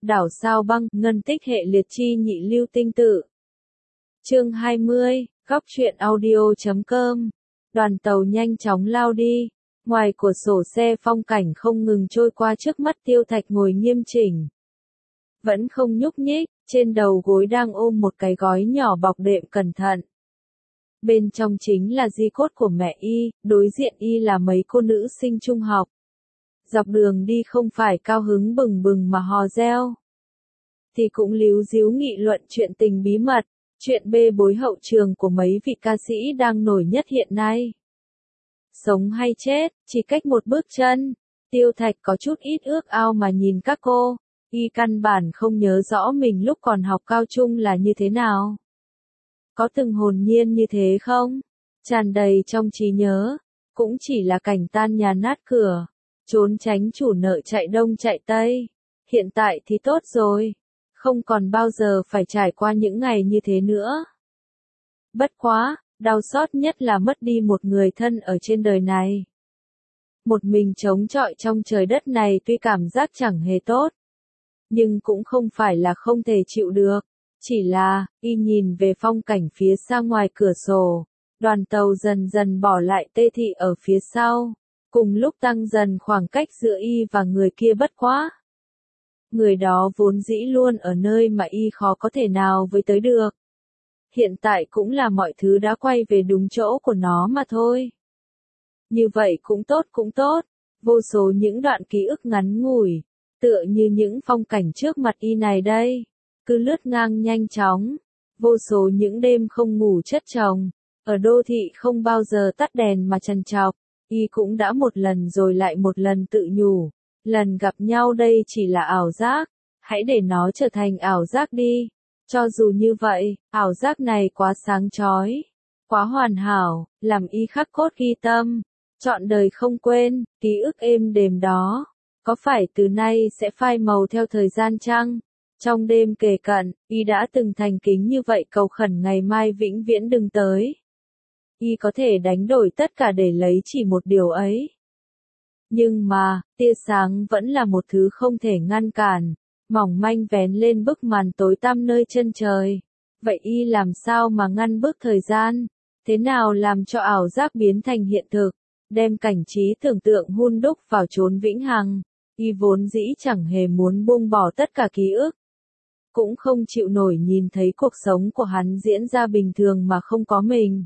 đảo sao băng, ngân tích hệ liệt chi nhị lưu tinh tự. Chương 20, góc truyện audio.com. Đoàn tàu nhanh chóng lao đi. Ngoài cửa sổ xe phong cảnh không ngừng trôi qua trước mắt Tiêu Thạch ngồi nghiêm chỉnh. Vẫn không nhúc nhích, trên đầu gối đang ôm một cái gói nhỏ bọc đệm cẩn thận. Bên trong chính là di cốt của mẹ y, đối diện y là mấy cô nữ sinh trung học. Dọc đường đi không phải cao hứng bừng bừng mà hò reo. Thì cũng líu díu nghị luận chuyện tình bí mật, chuyện bê bối hậu trường của mấy vị ca sĩ đang nổi nhất hiện nay. Sống hay chết, chỉ cách một bước chân. Tiêu Thạch có chút ít ước ao mà nhìn các cô, y căn bản không nhớ rõ mình lúc còn học cao trung là như thế nào. Có từng hồn nhiên như thế không? Tràn đầy trong trí nhớ, cũng chỉ là cảnh tan nhà nát cửa, trốn tránh chủ nợ chạy đông chạy tây. Hiện tại thì tốt rồi, không còn bao giờ phải trải qua những ngày như thế nữa. Bất quá, đau xót nhất là mất đi một người thân ở trên đời này. Một mình chống chọi trong trời đất này tuy cảm giác chẳng hề tốt, nhưng cũng không phải là không thể chịu được. Chỉ là, y nhìn về phong cảnh phía xa ngoài cửa sổ, đoàn tàu dần dần bỏ lại Tê Thị ở phía sau, cùng lúc tăng dần khoảng cách giữa y và người kia bất quá. Người đó vốn dĩ luôn ở nơi mà y khó có thể nào với tới được. Hiện tại cũng là mọi thứ đã quay về đúng chỗ của nó mà thôi. Như vậy cũng tốt, vô số những đoạn ký ức ngắn ngủi, tựa như những phong cảnh trước mặt y này đây, cứ lướt ngang nhanh chóng, vô số những đêm không ngủ chất chồng, ở đô thị không bao giờ tắt đèn mà trằn trọc, y cũng đã một lần rồi lại một lần tự nhủ, lần gặp nhau đây chỉ là ảo giác, hãy để nó trở thành ảo giác đi. Cho dù như vậy, ảo giác này quá sáng chói, quá hoàn hảo, làm y khắc cốt ghi tâm, trọn đời không quên, ký ức êm đềm đó. Có phải từ nay sẽ phai màu theo thời gian chăng? Trong đêm kề cận, y đã từng thành kính như vậy cầu khẩn ngày mai vĩnh viễn đừng tới. Y có thể đánh đổi tất cả để lấy chỉ một điều ấy. Nhưng mà, tia sáng vẫn là một thứ không thể ngăn cản, mỏng manh vén lên bức màn tối tăm nơi chân trời. Vậy y làm sao mà ngăn bước thời gian? Thế nào làm cho ảo giác biến thành hiện thực? Đem cảnh trí tưởng tượng hun đúc vào chốn vĩnh hằng. Y vốn dĩ chẳng hề muốn buông bỏ tất cả ký ức. Cũng không chịu nổi nhìn thấy cuộc sống của hắn diễn ra bình thường mà không có mình.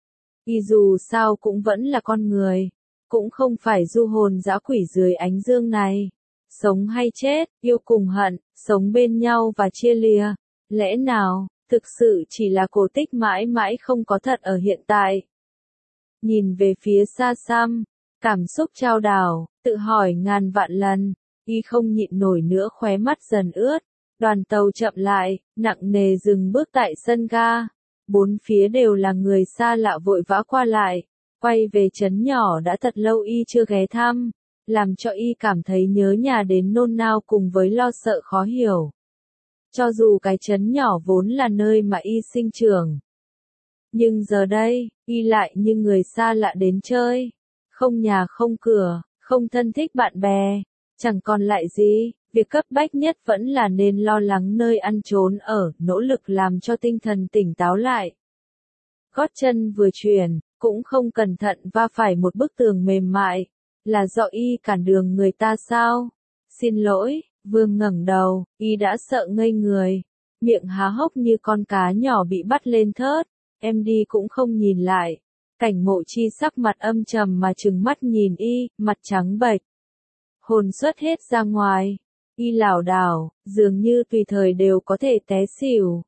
Y dù sao cũng vẫn là con người, cũng không phải du hồn dã quỷ dưới ánh dương này. Sống hay chết, yêu cùng hận, sống bên nhau và chia lìa. Lẽ nào, thực sự chỉ là cổ tích mãi mãi không có thật ở hiện tại. Nhìn về phía xa xăm, cảm xúc trao đảo, tự hỏi ngàn vạn lần, y không nhịn nổi nữa khóe mắt dần ướt. Đoàn tàu chậm lại, nặng nề dừng bước tại sân ga. Bốn phía đều là người xa lạ vội vã qua lại. Quay về trấn nhỏ đã thật lâu y chưa ghé thăm, làm cho y cảm thấy nhớ nhà đến nôn nao cùng với lo sợ khó hiểu. Cho dù cái trấn nhỏ vốn là nơi mà y sinh trưởng, nhưng giờ đây, y lại như người xa lạ đến chơi. Không nhà không cửa, không thân thích bạn bè, chẳng còn lại gì. Việc cấp bách nhất vẫn là nên lo lắng nơi ăn trốn ở, nỗ lực làm cho tinh thần tỉnh táo lại. Gót chân vừa chuyển, cũng không cẩn thận va phải một bức tường mềm mại. Là do y cản đường người ta sao? Xin lỗi, vừa ngẩng đầu, y đã sợ ngây người. Miệng há hốc như con cá nhỏ bị bắt lên thớt. Em đi cũng không nhìn lại. Cảnh Mộ Chi sắc mặt âm trầm mà trừng mắt nhìn y, mặt trắng bệch. Hồn xuất hết ra ngoài. Y lảo đảo, dường như tùy thời đều có thể té xỉu.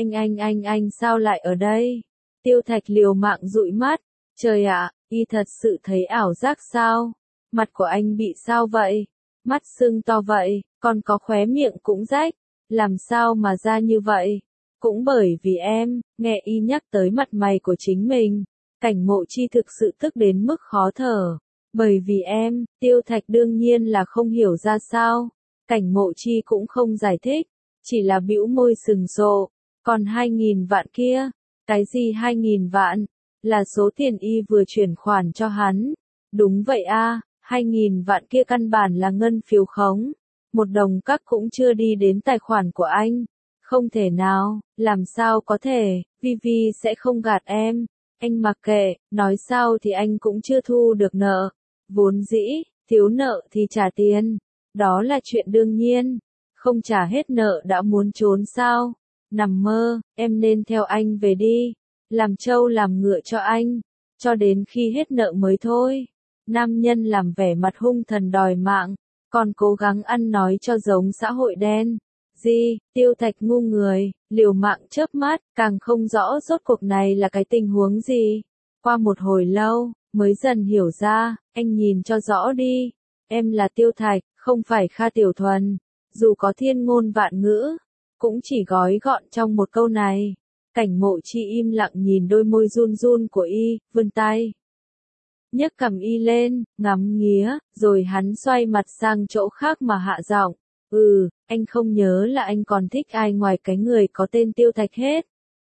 Anh sao lại ở đây? Tiêu Thạch liều mạng dụi mắt. Trời ạ, y thật sự thấy ảo giác sao? Mặt của anh bị sao vậy? Mắt sưng to vậy, còn có khóe miệng cũng rách. Làm sao mà ra như vậy? Cũng bởi vì em, nghe y nhắc tới mặt mày của chính mình. Cảnh Mộ Chi thực sự tức đến mức khó thở. Bởi vì em, Tiêu Thạch đương nhiên là không hiểu ra sao. Cảnh Mộ Chi cũng không giải thích, chỉ là bĩu môi sừng sộ. Còn 2.000 vạn kia? Cái gì 2.000 vạn? Là số tiền y vừa chuyển khoản cho hắn. Đúng vậy a, 2.000 vạn kia căn bản là ngân phiếu khống. một đồng các cũng chưa đi đến tài khoản của anh. Không thể nào, làm sao có thể, Vivi sẽ không gạt em. Anh mặc kệ, nói sao thì anh cũng chưa thu được nợ. Vốn dĩ, thiếu nợ thì trả tiền. Đó là chuyện đương nhiên. Không trả hết nợ đã muốn trốn sao? Nằm mơ, em nên theo anh về đi. Làm trâu làm ngựa cho anh. Cho đến khi hết nợ mới thôi. Nam nhân làm vẻ mặt hung thần đòi mạng. Còn cố gắng ăn nói cho giống xã hội đen. Tiêu Thạch ngu người, liều mạng chớp mắt, càng không rõ rốt cuộc này là cái tình huống gì. Qua một hồi lâu, mới dần hiểu ra, anh nhìn cho rõ đi. Em là Tiêu Thạch, không phải Kha Tiểu Thuần. Dù có thiên ngôn vạn ngữ, cũng chỉ gói gọn trong một câu này. Cảnh Mộ Chi im lặng nhìn đôi môi run run của y, vươn tay. Nhấc cằm y lên, ngắm nghía, rồi hắn xoay mặt sang chỗ khác mà hạ giọng. Anh không nhớ là anh còn thích ai ngoài cái người có tên Tiêu Thạch hết.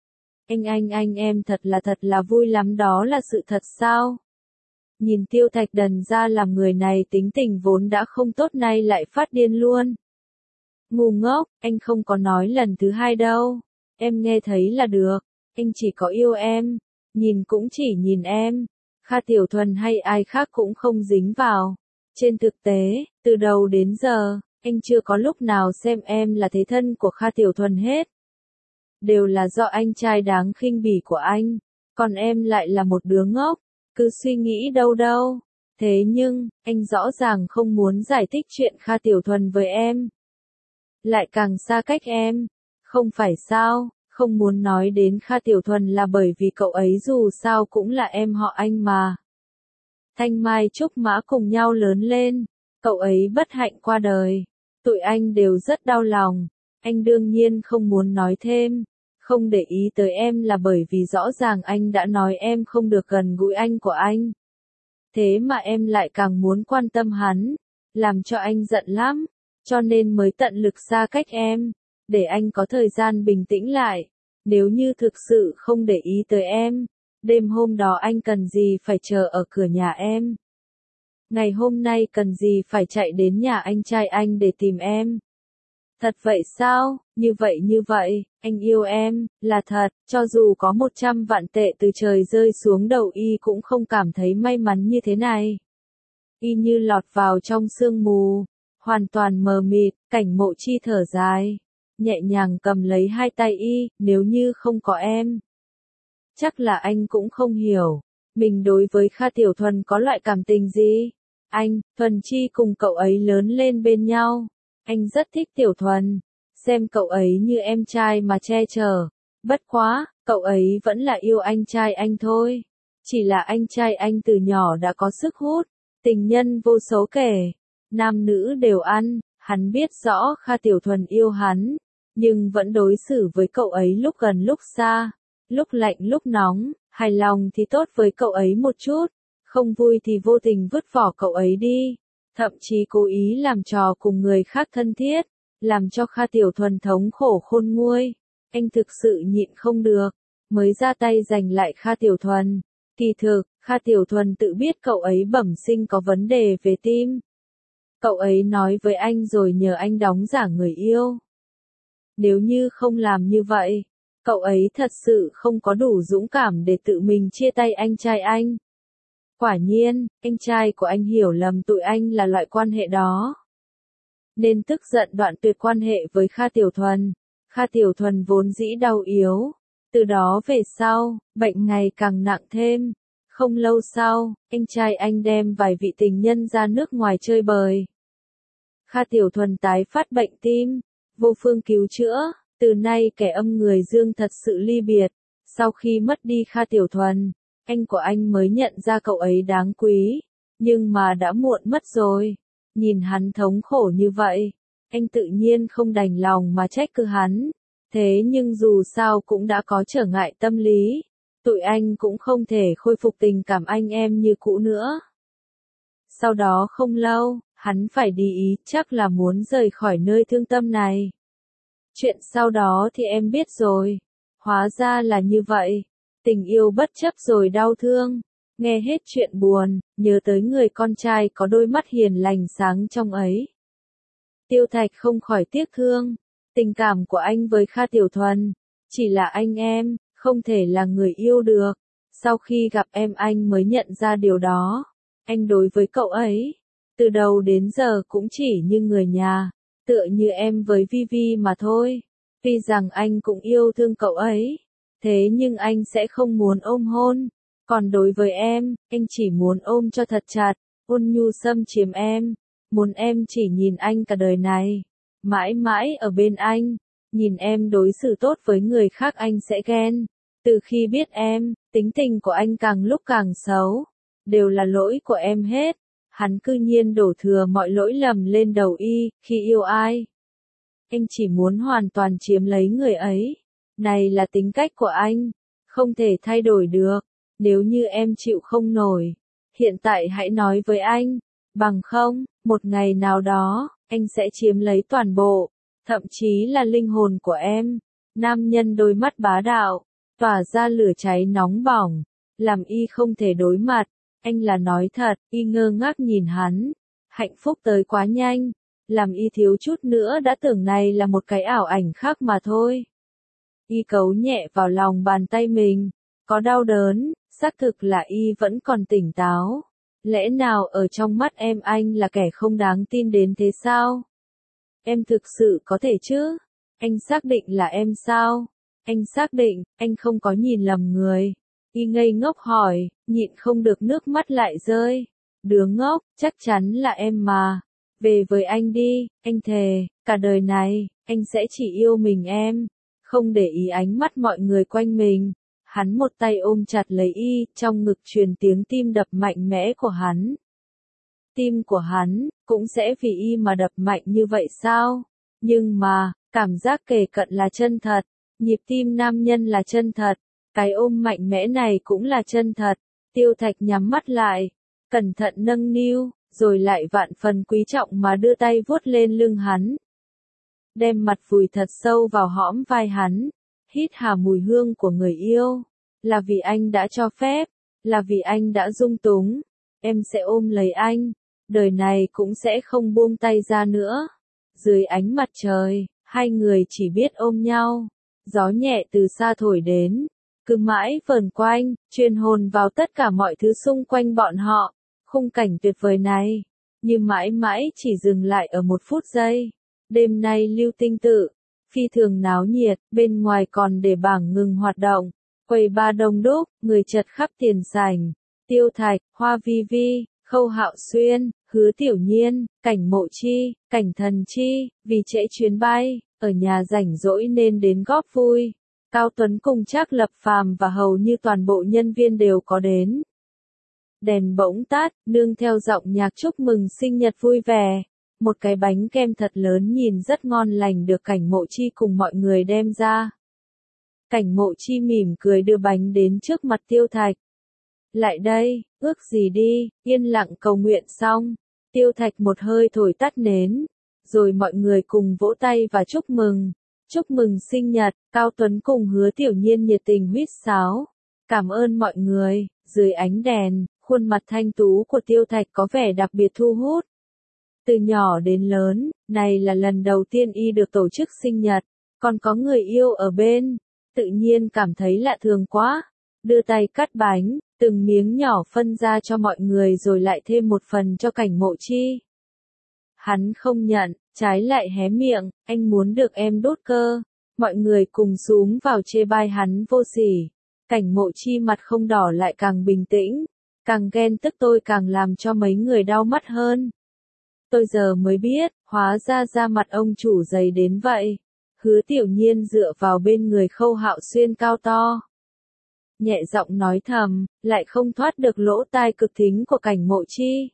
Anh em thật là vui lắm, đó là sự thật sao? Nhìn Tiêu Thạch đần ra làm người này tính tình vốn đã không tốt nay lại phát điên luôn. Ngu ngốc, anh không có nói lần thứ hai đâu. Em nghe thấy là được, anh chỉ có yêu em, nhìn cũng chỉ nhìn em. Kha Tiểu Thuần hay ai khác cũng không dính vào. Trên thực tế, từ đầu đến giờ, anh chưa có lúc nào xem em là thế thân của Kha Tiểu Thuần hết. Đều là do anh trai đáng khinh bỉ của anh, còn em lại là một đứa ngốc, cứ suy nghĩ đâu đâu. Thế nhưng, anh rõ ràng không muốn giải thích chuyện Kha Tiểu Thuần với em. Lại càng xa cách em, không phải sao, không muốn nói đến Kha Tiểu Thuần là bởi vì cậu ấy dù sao cũng là em họ anh mà. Thanh Mai Trúc Mã cùng nhau lớn lên, cậu ấy bất hạnh qua đời. Tụi anh đều rất đau lòng, anh đương nhiên không muốn nói thêm, không để ý tới em là bởi vì rõ ràng anh đã nói em không được gần gũi anh của anh. Thế mà em lại càng muốn quan tâm hắn, làm cho anh giận lắm, cho nên mới tận lực xa cách em, để anh có thời gian bình tĩnh lại. Nếu như thực sự không để ý tới em, đêm hôm đó anh cần gì phải chờ ở cửa nhà em. Ngày hôm nay cần gì phải chạy đến nhà anh trai anh để tìm em. Thật vậy sao? Như vậy, anh yêu em, là thật, cho dù có 100 vạn tệ từ trời rơi xuống đầu y cũng không cảm thấy may mắn như thế này. Y như lọt vào trong sương mù, hoàn toàn mờ mịt. Cảnh Mộ Chi thở dài, nhẹ nhàng cầm lấy hai tay y, nếu như không có em. Chắc là anh cũng không hiểu, mình đối với Kha Tiểu Thuần có loại cảm tình gì. Anh, Thuần Chi cùng cậu ấy lớn lên bên nhau. Anh rất thích Tiểu Thuần, xem cậu ấy như em trai mà che chở. Bất quá, cậu ấy vẫn là yêu anh trai anh thôi. Chỉ là anh trai anh từ nhỏ đã có sức hút, tình nhân vô số kể. Nam nữ đều ăn, hắn biết rõ Kha Tiểu Thuần yêu hắn, nhưng vẫn đối xử với cậu ấy lúc gần lúc xa, lúc lạnh lúc nóng, hài lòng thì tốt với cậu ấy một chút, không vui thì vô tình vứt bỏ cậu ấy đi, thậm chí cố ý làm trò cùng người khác thân thiết, làm cho Kha Tiểu Thuần thống khổ khôn nguôi. Anh thực sự nhịn không được, mới ra tay giành lại Kha Tiểu Thuần. Kỳ thực, Kha Tiểu Thuần tự biết cậu ấy bẩm sinh có vấn đề về tim. Cậu ấy nói với anh rồi nhờ anh đóng giả người yêu. Nếu như không làm như vậy, cậu ấy thật sự không có đủ dũng cảm để tự mình chia tay anh trai anh. Quả nhiên, anh trai của anh hiểu lầm tụi anh là loại quan hệ đó. Nên tức giận đoạn tuyệt quan hệ với Kha Tiểu Thuần. Kha Tiểu Thuần vốn dĩ đau yếu. Từ đó về sau, bệnh ngày càng nặng thêm. Không lâu sau, anh trai anh đem vài vị tình nhân ra nước ngoài chơi bời. Kha Tiểu Thuần tái phát bệnh tim, vô phương cứu chữa, từ nay kẻ âm người dương thật sự ly biệt. Sau khi mất đi Kha Tiểu Thuần, anh của anh mới nhận ra cậu ấy đáng quý, nhưng mà đã muộn mất rồi. Nhìn hắn thống khổ như vậy, anh tự nhiên không đành lòng mà trách cứ hắn. Thế nhưng dù sao cũng đã có trở ngại tâm lý, tụi anh cũng không thể khôi phục tình cảm anh em như cũ nữa. Sau đó không lâu, hắn phải đi Ý, chắc là muốn rời khỏi nơi thương tâm này. Chuyện sau đó thì em biết rồi. Hóa ra là như vậy. Tình yêu bất chấp rồi đau thương. Nghe hết chuyện buồn, nhớ tới người con trai có đôi mắt hiền lành sáng trong ấy. Tiêu Thạch không khỏi tiếc thương. Tình cảm của anh với Kha Tiểu Thuần, chỉ là anh em, không thể là người yêu được. Sau khi gặp em anh mới nhận ra điều đó. Anh đối với cậu ấy, từ đầu đến giờ cũng chỉ như người nhà, tựa như em với Vivi mà thôi. Tuy rằng anh cũng yêu thương cậu ấy, thế nhưng anh sẽ không muốn ôm hôn. Còn đối với em, anh chỉ muốn ôm cho thật chặt, ôn nhu xâm chiếm em, muốn em chỉ nhìn anh cả đời này, mãi mãi ở bên anh, nhìn em đối xử tốt với người khác anh sẽ ghen. Từ khi biết em, tính tình của anh càng lúc càng xấu, đều là lỗi của em hết. Hắn cư nhiên đổ thừa mọi lỗi lầm lên đầu y, khi yêu ai. Anh chỉ muốn hoàn toàn chiếm lấy người ấy. Này là tính cách của anh, không thể thay đổi được. Nếu như em chịu không nổi, hiện tại hãy nói với anh, bằng không, một ngày nào đó, anh sẽ chiếm lấy toàn bộ, thậm chí là linh hồn của em. Nam nhân đôi mắt bá đạo, tỏa ra lửa cháy nóng bỏng, làm y không thể đối mặt. Anh là nói thật, y ngơ ngác nhìn hắn. Hạnh phúc tới quá nhanh, làm y thiếu chút nữa đã tưởng này là một cái ảo ảnh khác mà thôi. Y cấu nhẹ vào lòng bàn tay mình, có đau đớn, xác thực là y vẫn còn tỉnh táo. Lẽ nào ở trong mắt em anh là kẻ không đáng tin đến thế sao? Em thực sự có thể chứ? Anh xác định là em sao? Anh xác định, anh không có nhìn lầm người. Y ngây ngốc hỏi, nhịn không được nước mắt lại rơi. Đứa ngốc, chắc chắn là em mà. Về với anh đi, anh thề, cả đời này, anh sẽ chỉ yêu mình em. Không để ý ánh mắt mọi người quanh mình. Hắn một tay ôm chặt lấy y, trong ngực truyền tiếng tim đập mạnh mẽ của hắn. Tim của hắn, cũng sẽ vì y mà đập mạnh như vậy sao? Nhưng mà, cảm giác kề cận là chân thật. Nhịp tim nam nhân là chân thật. Cái ôm mạnh mẽ này cũng là chân thật. Tiêu Thạch nhắm mắt lại, cẩn thận nâng niu, rồi lại vạn phần quý trọng mà đưa tay vuốt lên lưng hắn. Đem mặt vùi thật sâu vào hõm vai hắn, hít hà mùi hương của người yêu. Là vì anh đã cho phép, là vì anh đã dung túng, em sẽ ôm lấy anh, đời này cũng sẽ không buông tay ra nữa. Dưới ánh mặt trời, hai người chỉ biết ôm nhau. Gió nhẹ từ xa thổi đến, cứ mãi vờn quanh, truyền hồn vào tất cả mọi thứ xung quanh bọn họ. Khung cảnh tuyệt vời này, như mãi mãi chỉ dừng lại ở một phút giây. Đêm nay Lưu Tinh Tự, phi thường náo nhiệt, bên ngoài còn để bảng ngừng hoạt động. Quầy ba đông đúc, người chật khắp tiền sảnh. Tiêu Thạch, Hoa Vi Vi, Khâu Hạo Xuyên, Hứa Tiểu Nhiên, Cảnh Mộ Chi, Cảnh Thần Chi, vì trễ chuyến bay, ở nhà rảnh rỗi nên đến góp vui. Cao Tuấn cùng Trác Lập Phàm và hầu như toàn bộ nhân viên đều có đến. Đèn bỗng tắt, nương theo giọng nhạc chúc mừng sinh nhật vui vẻ. Một cái bánh kem thật lớn nhìn rất ngon lành được Cảnh Mộ Chi cùng mọi người đem ra. Cảnh Mộ Chi mỉm cười đưa bánh đến trước mặt Tiêu Thạch. Lại đây, ước gì đi, yên lặng cầu nguyện xong. Tiêu Thạch một hơi thổi tắt nến. Rồi mọi người cùng vỗ tay và chúc mừng. Chúc mừng sinh nhật, Cao Tuấn cùng Hứa Tiểu Nhiên nhiệt tình huýt sáo. Cảm ơn mọi người, dưới ánh đèn, khuôn mặt thanh tú của Tiêu Thạch có vẻ đặc biệt thu hút. Từ nhỏ đến lớn, này là lần đầu tiên y được tổ chức sinh nhật, còn có người yêu ở bên, tự nhiên cảm thấy lạ thường quá. Đưa tay cắt bánh, từng miếng nhỏ phân ra cho mọi người rồi lại thêm một phần cho Cảnh Mộ Chi. Hắn không nhận, trái lại hé miệng, anh muốn được em đốt cơ. Mọi người cùng xúm vào chê bai hắn vô sỉ. Cảnh Mộ Chi mặt không đỏ lại càng bình tĩnh, càng ghen tức tôi càng làm cho mấy người đau mắt hơn. Tôi giờ mới biết, hóa ra da mặt ông chủ dày đến vậy. Hứa Tiểu Nhiên dựa vào bên người Khâu Hạo Xuyên cao to. Nhẹ giọng nói thầm, lại không thoát được lỗ tai cực thính của Cảnh Mộ Chi.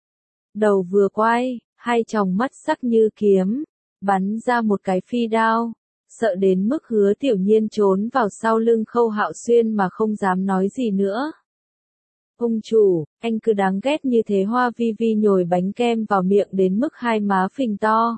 Đầu vừa quay, hai tròng mắt sắc như kiếm, bắn ra một cái phi đao, sợ đến mức Hứa Tiểu Nhiên trốn vào sau lưng Khâu Hạo Xuyên mà không dám nói gì nữa. Ông chủ, anh cứ đáng ghét như thế. Hoa Vi Vi nhồi bánh kem vào miệng đến mức hai má phình to.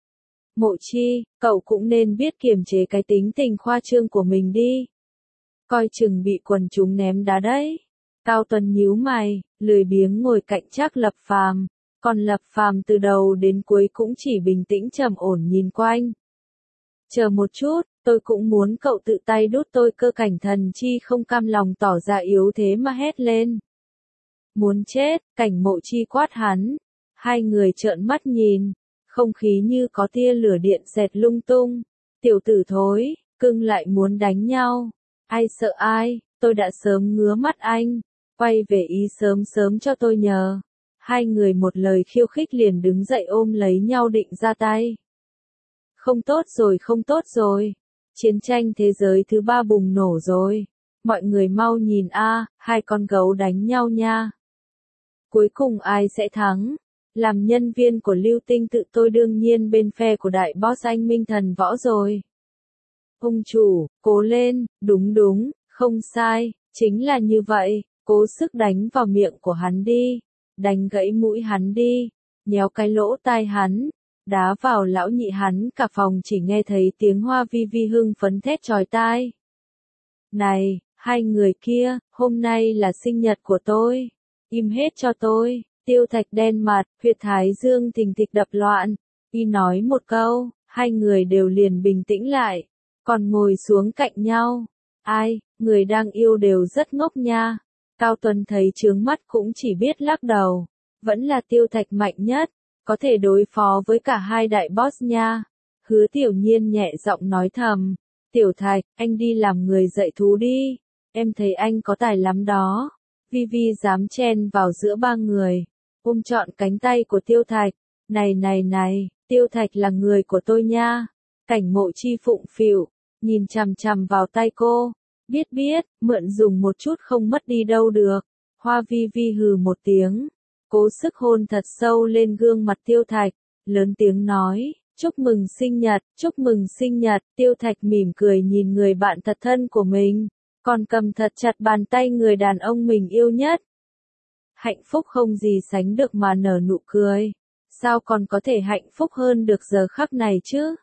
Mộ Chi, cậu cũng nên biết kiềm chế cái tính tình khoa trương của mình đi. Coi chừng bị quần chúng ném đá đấy. Cao Tuấn nhíu mày, lười biếng ngồi cạnh Trác Lập Phàm. Còn Lập Phàm từ đầu đến cuối cũng chỉ bình tĩnh trầm ổn nhìn quanh. Chờ một chút, tôi cũng muốn cậu tự tay đút tôi. Cơ Cảnh Thần Chi không cam lòng tỏ ra yếu thế mà hét lên. Muốn chết, Cảnh Mộ Chi quát hắn. Hai người trợn mắt nhìn, không khí như có tia lửa điện xẹt lung tung. Tiểu tử thối, cưng lại muốn đánh nhau. Ai sợ ai, tôi đã sớm ngứa mắt anh. Quay về ý sớm sớm cho tôi nhờ. Hai người một lời khiêu khích liền đứng dậy ôm lấy nhau định ra tay. Không tốt rồi, không tốt rồi. Chiến tranh thế giới thứ 3 bùng nổ rồi. Mọi người mau nhìn a, hai con gấu đánh nhau nha. Cuối cùng ai sẽ thắng? Làm nhân viên của Lưu Tinh Tự tôi đương nhiên bên phe của đại boss anh Minh Thần Võ rồi. Ông chủ, cố lên, đúng đúng, không sai, chính là như vậy, cố sức đánh vào miệng của hắn đi, đánh gãy mũi hắn đi, nhéo cái lỗ tai hắn, đá vào lão nhị hắn. Cả phòng chỉ nghe thấy tiếng Hoa Vi Vi hưng phấn thét chói tai. Này, hai người kia, hôm nay là sinh nhật của tôi, im hết cho tôi. Tiêu Thạch đen mặt, huyệt thái dương thình thịch đập loạn, y nói một câu, hai người đều liền bình tĩnh lại, còn ngồi xuống cạnh nhau. Ai, người đang yêu đều rất ngốc nha. Cao Tuấn thấy chướng mắt cũng chỉ biết lắc đầu, vẫn là Tiêu Thạch mạnh nhất, có thể đối phó với cả hai đại boss nha. Hứa Tiểu Nhiên nhẹ giọng nói thầm, Tiểu Thạch, anh đi làm người dạy thú đi, em thấy anh có tài lắm đó. Vi Vi dám chen vào giữa ba người, ôm trọn cánh tay của Tiêu Thạch. Này này này, Tiêu Thạch là người của tôi nha. Cảnh Mộ Chi phụng phịu, nhìn chằm chằm vào tay cô. Biết biết, mượn dùng một chút không mất đi đâu được. Hoa Vi Vi hừ một tiếng, cố sức hôn thật sâu lên gương mặt Tiêu Thạch, lớn tiếng nói, chúc mừng sinh nhật, chúc mừng sinh nhật. Tiêu Thạch mỉm cười nhìn người bạn thật thân của mình, còn cầm thật chặt bàn tay người đàn ông mình yêu nhất. Hạnh phúc không gì sánh được mà nở nụ cười. Sao còn có thể hạnh phúc hơn được giờ khắc này chứ?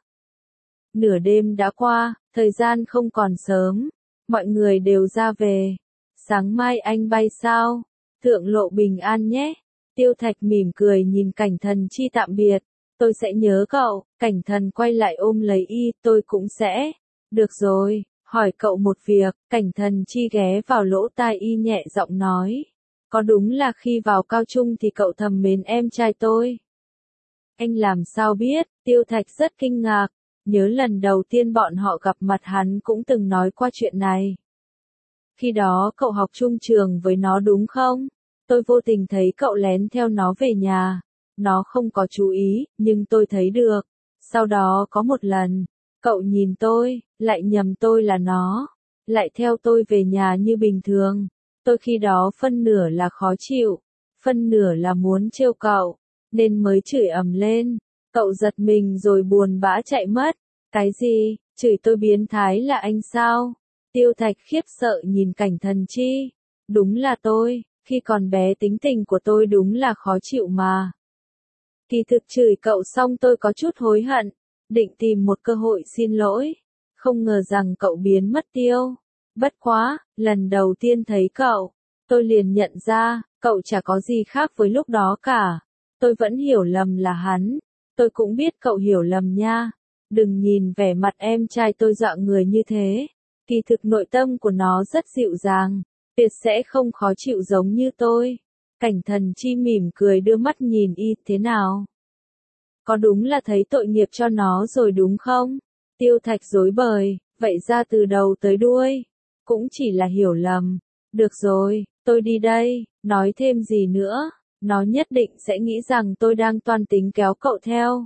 Nửa đêm đã qua, thời gian không còn sớm, mọi người đều ra về. Sáng mai anh bay sao? Thượng lộ bình an nhé. Tiêu Thạch mỉm cười nhìn Cảnh Thần Chi tạm biệt. Tôi sẽ nhớ cậu. Cảnh Thần quay lại ôm lấy y, tôi cũng sẽ. Được rồi, hỏi cậu một việc. Cảnh Thần Chi ghé vào lỗ tai y nhẹ giọng nói. Có đúng là khi vào cao trung thì cậu thầm mến em trai tôi? Anh làm sao biết? Tiêu Thạch rất kinh ngạc, nhớ lần đầu tiên bọn họ gặp mặt hắn cũng từng nói qua chuyện này. Khi đó cậu học chung trường với nó đúng không? Tôi vô tình thấy cậu lén theo nó về nhà. Nó không có chú ý, nhưng tôi thấy được. Sau đó có một lần, cậu nhìn tôi, lại nhầm tôi là nó, lại theo tôi về nhà như bình thường. Tôi khi đó phân nửa là khó chịu, phân nửa là muốn trêu cậu, nên mới chửi ầm lên. Cậu giật mình rồi buồn bã chạy mất. Cái gì? Chửi tôi biến thái là anh sao? Tiêu Thạch khiếp sợ nhìn Cảnh Thần Chi. Đúng là tôi, khi còn bé tính tình của tôi đúng là khó chịu mà. Kỳ thực chửi cậu xong tôi có chút hối hận, định tìm một cơ hội xin lỗi. Không ngờ rằng cậu biến mất tiêu. Bất quá, lần đầu tiên thấy cậu, tôi liền nhận ra, cậu chả có gì khác với lúc đó cả. Tôi vẫn hiểu lầm là hắn. Tôi cũng biết cậu hiểu lầm nha. Đừng nhìn vẻ mặt em trai tôi dọa người như thế. Kỳ thực nội tâm của nó rất dịu dàng, tuyệt sẽ không khó chịu giống như tôi. Cảnh Thần Chi mỉm cười đưa mắt nhìn y, thế nào? Có đúng là thấy tội nghiệp cho nó rồi đúng không? Tiêu Thạch rối bời, vậy ra từ đầu tới đuôi, cũng chỉ là hiểu lầm. Được rồi, tôi đi đây, nói thêm gì nữa, nó nhất định sẽ nghĩ rằng tôi đang toan tính kéo cậu theo.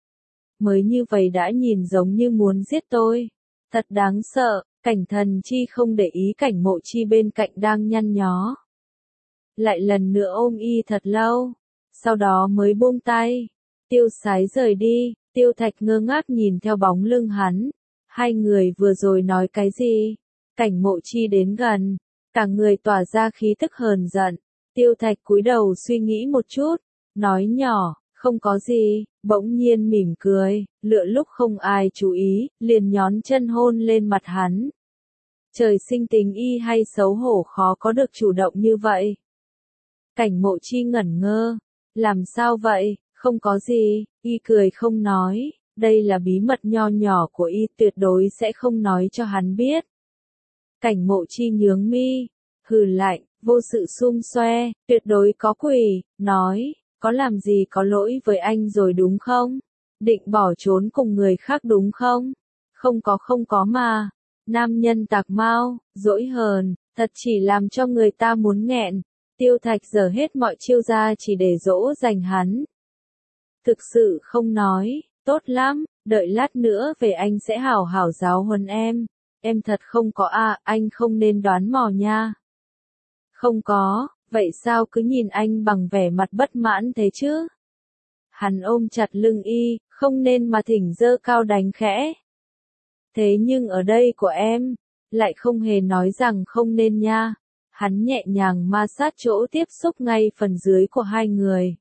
Mới như vậy đã nhìn giống như muốn giết tôi. Thật đáng sợ. Cảnh Thần Chi không để ý Cảnh Mộ Chi bên cạnh đang nhăn nhó. Lại lần nữa ôm y thật lâu, sau đó mới buông tay. Tiêu Sái rời đi, Tiêu Thạch ngơ ngác nhìn theo bóng lưng hắn. Hai người vừa rồi nói cái gì? Cảnh Mộ Chi đến gần, cả người tỏa ra khí tức hờn giận. Tiêu Thạch cúi đầu suy nghĩ một chút, nói nhỏ, không có gì, bỗng nhiên mỉm cười, lựa lúc không ai chú ý, liền nhón chân hôn lên mặt hắn. Trời sinh tính y hay xấu hổ khó có được chủ động như vậy. Cảnh Mộ Chi ngẩn ngơ, Làm sao vậy, không có gì, y cười không nói, đây là bí mật nho nhỏ của y tuyệt đối sẽ không nói cho hắn biết. Cảnh Mộ Chi nhướng mi, hừ lạnh, vô sự xum xoe, tuyệt đối có quỷ, nói, có làm gì có lỗi với anh rồi đúng không? Định bỏ trốn cùng người khác đúng không? Không có mà. Nam nhân tạc mau, dỗi hờn, thật chỉ làm cho người ta muốn nghẹn. Tiêu Thạch giở hết mọi chiêu ra chỉ để dỗ dành hắn. Thực sự không nói, tốt lắm, đợi lát nữa về anh sẽ hảo hảo giáo huấn em. Em thật không có anh không nên đoán mò nha. Không có, vậy sao cứ nhìn anh bằng vẻ mặt bất mãn thế chứ? Hắn ôm chặt lưng y, không nên mà thỉnh giơ cao đánh khẽ. Thế nhưng ở đây của em, lại không hề nói rằng không nên nha. Hắn nhẹ nhàng ma sát chỗ tiếp xúc ngay phần dưới của hai người.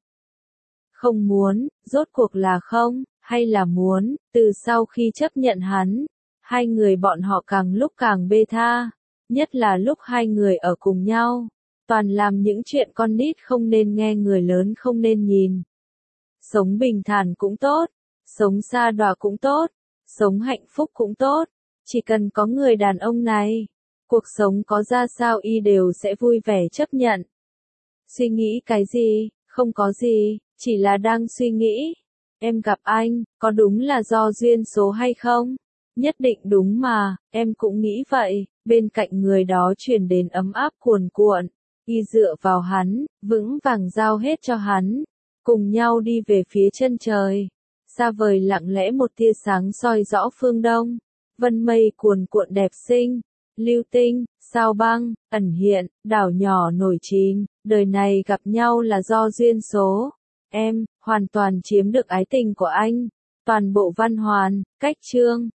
Không muốn, rốt cuộc là không, hay là muốn, từ sau khi chấp nhận hắn, hai người bọn họ càng lúc càng bê tha, nhất là lúc hai người ở cùng nhau, toàn làm những chuyện con nít không nên nghe người lớn không nên nhìn. Sống bình thản cũng tốt, sống xa đọa cũng tốt, sống hạnh phúc cũng tốt, chỉ cần có người đàn ông này, cuộc sống có ra sao y đều sẽ vui vẻ chấp nhận. Suy nghĩ cái gì, không có gì, chỉ là đang suy nghĩ. Em gặp anh, có đúng là do duyên số hay không? Nhất định đúng mà, em cũng nghĩ vậy, bên cạnh người đó truyền đến ấm áp cuồn cuộn. Y dựa vào hắn, vững vàng giao hết cho hắn. Cùng nhau đi về phía chân trời. Xa vời lặng lẽ một tia sáng soi rõ phương đông. Vân mây cuồn cuộn đẹp xinh. Lưu tinh, sao băng, ẩn hiện, đảo nhỏ nổi chìm. Đời này gặp nhau là do duyên số. Em, hoàn toàn chiếm được ái tình của anh. Toàn bộ văn hoàn, cách chương.